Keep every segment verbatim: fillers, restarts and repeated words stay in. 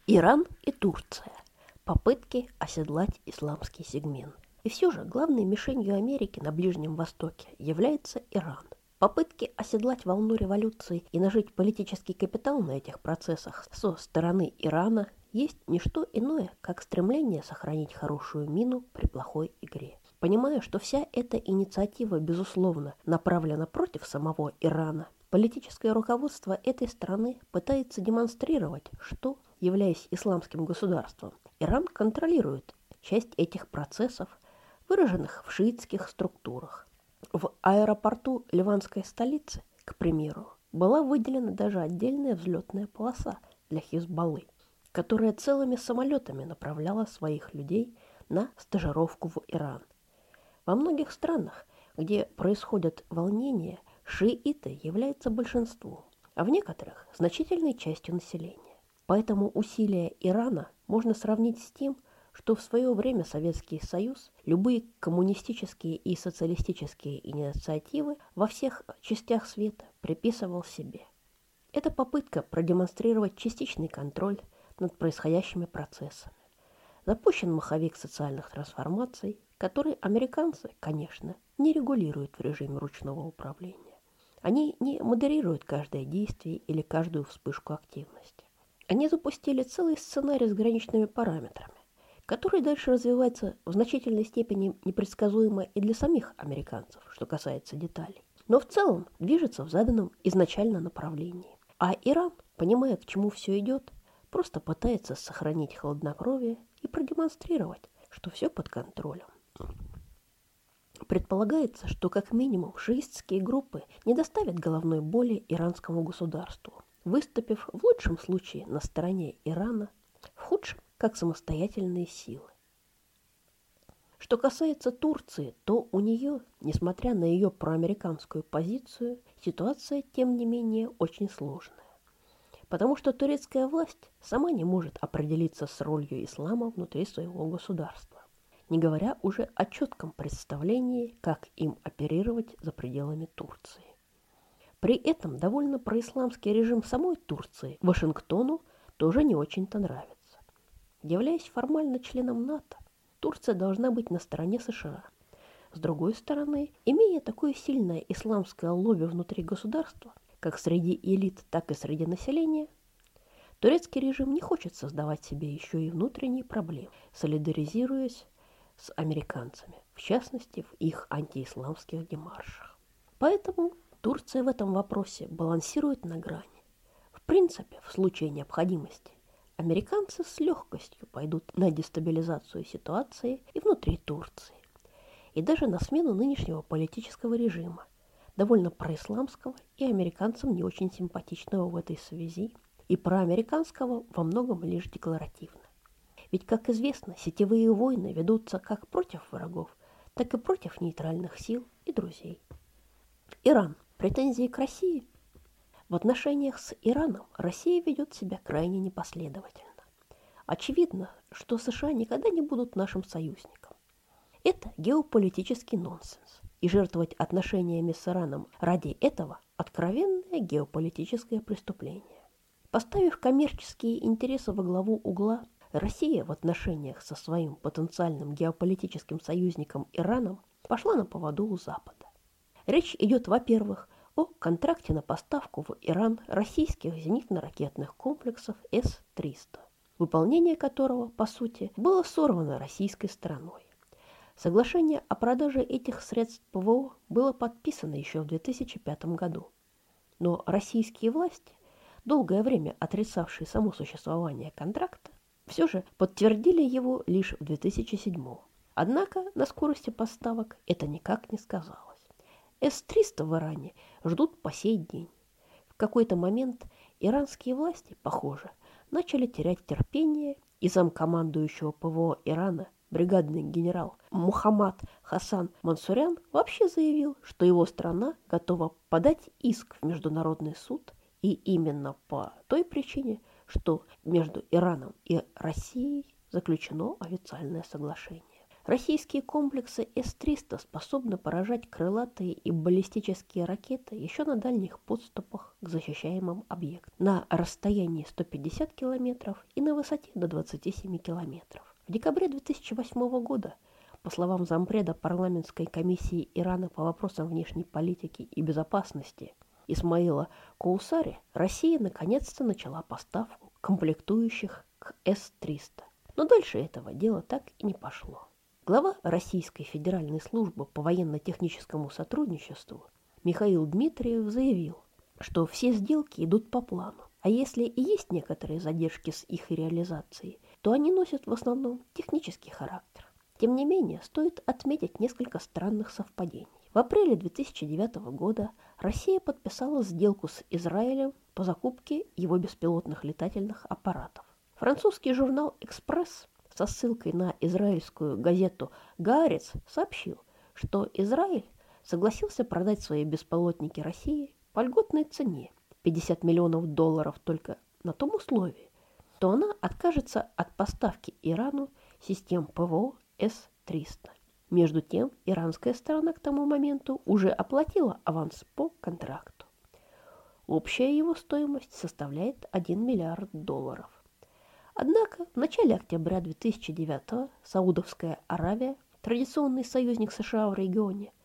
Иран и Турция. Попытки оседлать исламский сегмент. И все же главной мишенью Америки на Ближнем Востоке является Иран. Попытки оседлать волну революции и нажить политический капитал на этих процессах со стороны Ирана есть не что иное, как стремление сохранить хорошую мину при плохой игре. Понимая, что вся эта инициатива, безусловно, направлена против самого Ирана, политическое руководство этой страны пытается демонстрировать, что, являясь исламским государством, Иран контролирует часть этих процессов, выраженных в шиитских структурах. В аэропорту ливанской столицы, к примеру, была выделена даже отдельная взлетная полоса для Хизбаллы, которая целыми самолетами направляла своих людей на стажировку в Иран. Во многих странах, где происходят волнения, шииты являются большинством, а в некоторых – значительной частью населения. Поэтому усилия Ирана можно сравнить с тем, что в свое время Советский Союз любые коммунистические и социалистические инициативы во всех частях света приписывал себе. Это попытка продемонстрировать частичный контроль над происходящими процессами. Запущен маховик социальных трансформаций, который американцы, конечно, не регулируют в режиме ручного управления. Они не модерируют каждое действие или каждую вспышку активности. Они запустили целый сценарий с граничными параметрами, который дальше развивается в значительной степени непредсказуемо и для самих американцев, что касается деталей, но в целом движется в заданном изначально направлении. А Иран, понимая, к чему все идет, просто пытается сохранить хладнокровие и продемонстрировать, что все под контролем. Предполагается, что как минимум шиитские группы не доставят головной боли иранскому государству, выступив в лучшем случае на стороне Ирана, в худшем как самостоятельные силы. Что касается Турции, то у нее, несмотря на ее проамериканскую позицию, ситуация, тем не менее, очень сложная. Потому что турецкая власть сама не может определиться с ролью ислама внутри своего государства, не говоря уже о четком представлении, как им оперировать за пределами Турции. При этом довольно происламский режим самой Турции Вашингтону тоже не очень-то нравится. Являясь формально членом НАТО, Турция должна быть на стороне США. С другой стороны, имея такое сильное исламское лобби внутри государства, как среди элит, так и среди населения, турецкий режим не хочет создавать себе еще и внутренние проблемы, солидаризируясь с американцами, в частности, в их антиисламских демаршах. Поэтому Турция в этом вопросе балансирует на грани. В принципе, в случае необходимости, американцы с легкостью пойдут на дестабилизацию ситуации и внутри Турции, и даже на смену нынешнего политического режима, довольно происламского и американцам не очень симпатичного в этой связи, и проамериканского во многом лишь декларативно. Ведь, как известно, сетевые войны ведутся как против врагов, так и против нейтральных сил и друзей. Иран. Претензии к России. В отношениях с Ираном Россия ведет себя крайне непоследовательно. Очевидно, что США никогда не будут нашим союзником. Это геополитический нонсенс, и жертвовать отношениями с Ираном ради этого – откровенное геополитическое преступление. Поставив коммерческие интересы во главу угла, Россия в отношениях со своим потенциальным геополитическим союзником Ираном пошла на поводу у Запада. Речь идет, во-первых, о контракте на поставку в Иран российских зенитно-ракетных комплексов эс триста, выполнение которого, по сути, было сорвано российской стороной. Соглашение о продаже этих средств ПВО было подписано еще в две тысячи пятом году, но российские власти, долгое время отрицавшие само существование контракта, все же подтвердили его лишь в две тысячи седьмом. Однако на скорости поставок это никак не сказалось. эс триста в Иране ждут по сей день. В какой-то момент иранские власти, похоже, начали терять терпение, и замкомандующего ПВО Ирана бригадный генерал Мухаммад Хасан Мансурян вообще заявил, что его страна готова подать иск в Международный суд, и именно по той причине, что между Ираном и Россией заключено официальное соглашение. Российские комплексы эс триста способны поражать крылатые и баллистические ракеты еще на дальних подступах к защищаемым объектам на расстоянии сто пятьдесят километров и на высоте до двадцати семи километров. В декабре две тысячи восьмого года, по словам зампреда парламентской комиссии Ирана по вопросам внешней политики и безопасности Исмаила Коусари, Россия наконец-то начала поставку комплектующих к эс триста. Но дальше этого дела так и не пошло. Глава Российской Федеральной службы по военно-техническому сотрудничеству Михаил Дмитриев заявил, что все сделки идут по плану, а если и есть некоторые задержки с их реализацией, то они носят в основном технический характер. Тем не менее, стоит отметить несколько странных совпадений. В апреле две тысячи девятого года Россия подписала сделку с Израилем по закупке его беспилотных летательных аппаратов. Французский журнал «Экспресс» со ссылкой на израильскую газету «Гаарец» сообщил, что Израиль согласился продать свои беспилотники России по льготной цене пятьдесят миллионов долларов только на том условии, что она откажется от поставки Ирану систем ПВО эс триста. Между тем, иранская сторона к тому моменту уже оплатила аванс по контракту. Общая его стоимость составляет один миллиард долларов. Однако в начале октября две тысячи девятого Саудовская Аравия, традиционный союзник США в регионе,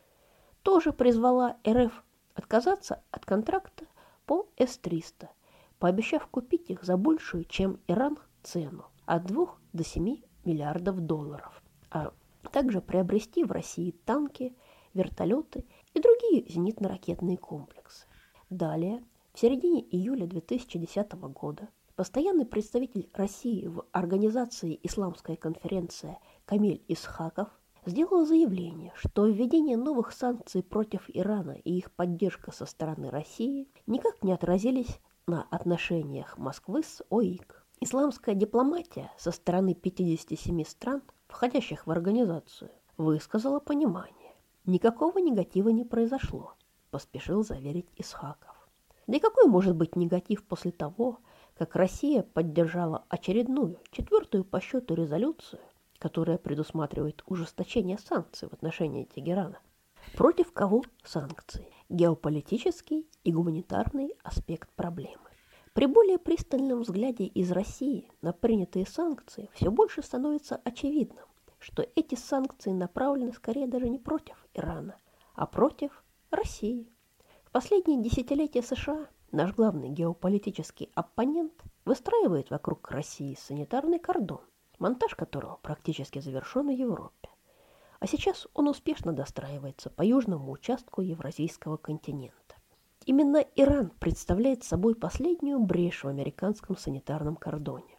тоже призвала эр эф отказаться от контракта по эс триста, пообещав купить их за большую, чем Иран, цену от двух до семи миллиардов долларов, а также приобрести в России танки, вертолеты и другие зенитно-ракетные комплексы. Далее, в середине июля две тысячи десятого года, постоянный представитель России в организации «Исламская конференция» Камиль Исхаков сделал заявление, что введение новых санкций против Ирана и их поддержка со стороны России никак не отразились на отношениях Москвы с ОИК. Исламская дипломатия со стороны пятидесяти семи стран, входящих в организацию, высказала понимание. Никакого негатива не произошло, поспешил заверить Исхаков. Да и какой может быть негатив после того, как Россия поддержала очередную, четвертую по счету резолюцию, которая предусматривает ужесточение санкций в отношении Тегерана? Против кого санкции? Геополитический и гуманитарный аспект проблемы. При более пристальном взгляде из России на принятые санкции все больше становится очевидным, что эти санкции направлены скорее даже не против Ирана, а против России. В последние десятилетия США наш главный геополитический оппонент выстраивает вокруг России санитарный кордон, монтаж которого практически завершен в Европе. А сейчас он успешно достраивается по южному участку Евразийского континента. Именно Иран представляет собой последнюю брешь в американском санитарном кордоне.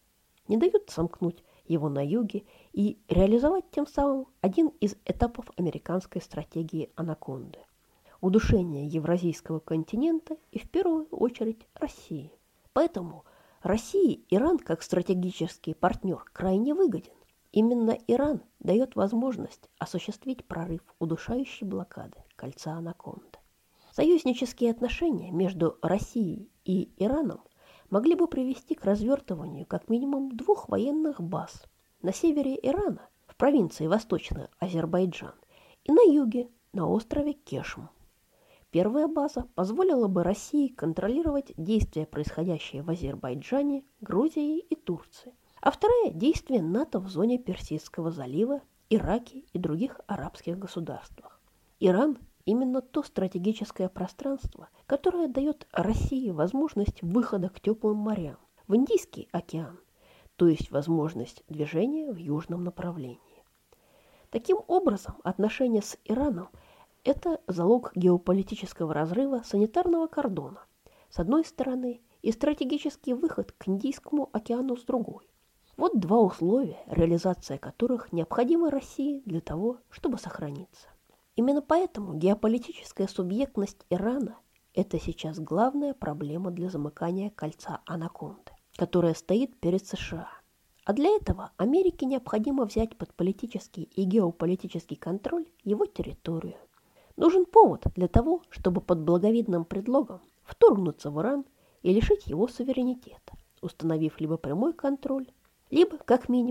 Не дают сомкнуть его на юге и реализовать тем самым один из этапов американской стратегии «Анаконды» – удушение Евразийского континента и в первую очередь России. Поэтому России Иран как стратегический партнер крайне выгоден. Именно Иран дает возможность осуществить прорыв удушающей блокады кольца Анаконды. Союзнические отношения между Россией и Ираном могли бы привести к развертыванию как минимум двух военных баз на севере Ирана, в провинции Восточный Азербайджан, и на юге, на острове Кешм. Первая база позволила бы России контролировать действия, происходящие в Азербайджане, Грузии и Турции, а вторая – действия НАТО в зоне Персидского залива, Ираке и других арабских государствах. Иран – именно то стратегическое пространство, которое дает России возможность выхода к теплым морям, в Индийский океан, то есть возможность движения в южном направлении. Таким образом, отношения с Ираном – это залог геополитического разрыва санитарного кордона с одной стороны и стратегический выход к Индийскому океану с другой. Вот два условия, реализация которых необходима России для того, чтобы сохраниться. Именно поэтому геополитическая субъектность Ирана – это сейчас главная проблема для замыкания кольца Анаконды, которая стоит перед США. А для этого Америке необходимо взять под политический и геополитический контроль его территорию. Нужен повод для того, чтобы под благовидным предлогом вторгнуться в Иран и лишить его суверенитета, установив либо прямой контроль, либо, как минимум,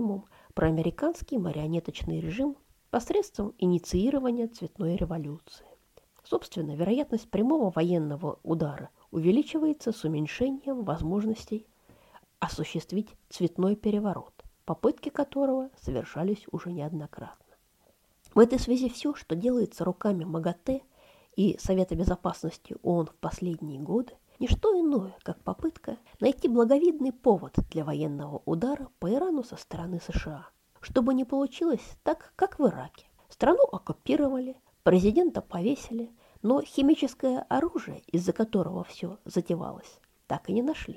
проамериканский марионеточный режим посредством инициирования цветной революции. Собственно, вероятность прямого военного удара увеличивается с уменьшением возможностей осуществить цветной переворот, попытки которого совершались уже неоднократно. В этой связи все, что делается руками МАГАТЭ и Совета Безопасности ООН в последние годы, не что иное, как попытка найти благовидный повод для военного удара по Ирану со стороны США, чтобы не получилось так, как в Ираке. Страну оккупировали, президента повесили, но химическое оружие, из-за которого все затевалось, так и не нашли.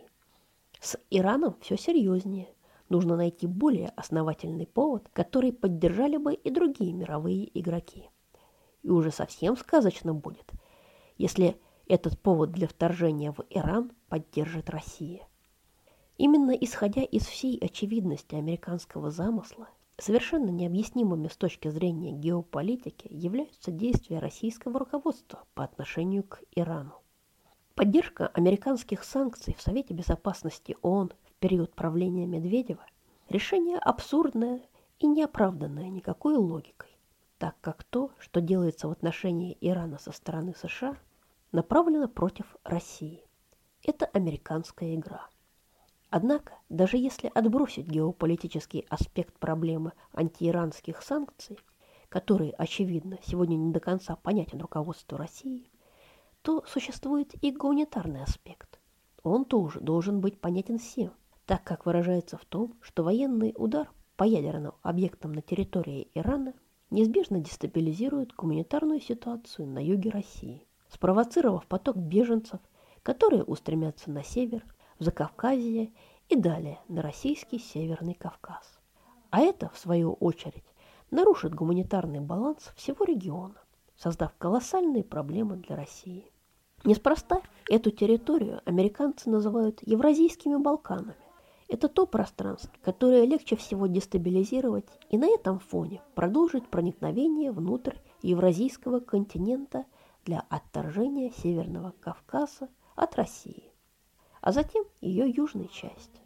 С Ираном все серьезнее. Нужно найти более основательный повод, который поддержали бы и другие мировые игроки. И уже совсем сказочно будет, если этот повод для вторжения в Иран поддержит Россия. Именно исходя из всей очевидности американского замысла, совершенно необъяснимыми с точки зрения геополитики являются действия российского руководства по отношению к Ирану. Поддержка американских санкций в Совете Безопасности ООН в период правления Медведева – решение абсурдное и неоправданное никакой логикой, так как то, что делается в отношении Ирана со стороны США, направлено против России. Это американская игра. Однако, даже если отбросить геополитический аспект проблемы антииранских санкций, который, очевидно, сегодня не до конца понятен руководству России, то существует и гуманитарный аспект. Он тоже должен быть понятен всем, так как выражается в том, что военный удар по ядерным объектам на территории Ирана неизбежно дестабилизирует гуманитарную ситуацию на юге России, спровоцировав поток беженцев, которые устремятся на север, в Закавказье и далее на российский Северный Кавказ. А это, в свою очередь, нарушит гуманитарный баланс всего региона, создав колоссальные проблемы для России. Неспроста эту территорию американцы называют Евразийскими Балканами. Это то пространство, которое легче всего дестабилизировать и на этом фоне продолжить проникновение внутрь Евразийского континента для отторжения Северного Кавказа от России, а затем ее южной части.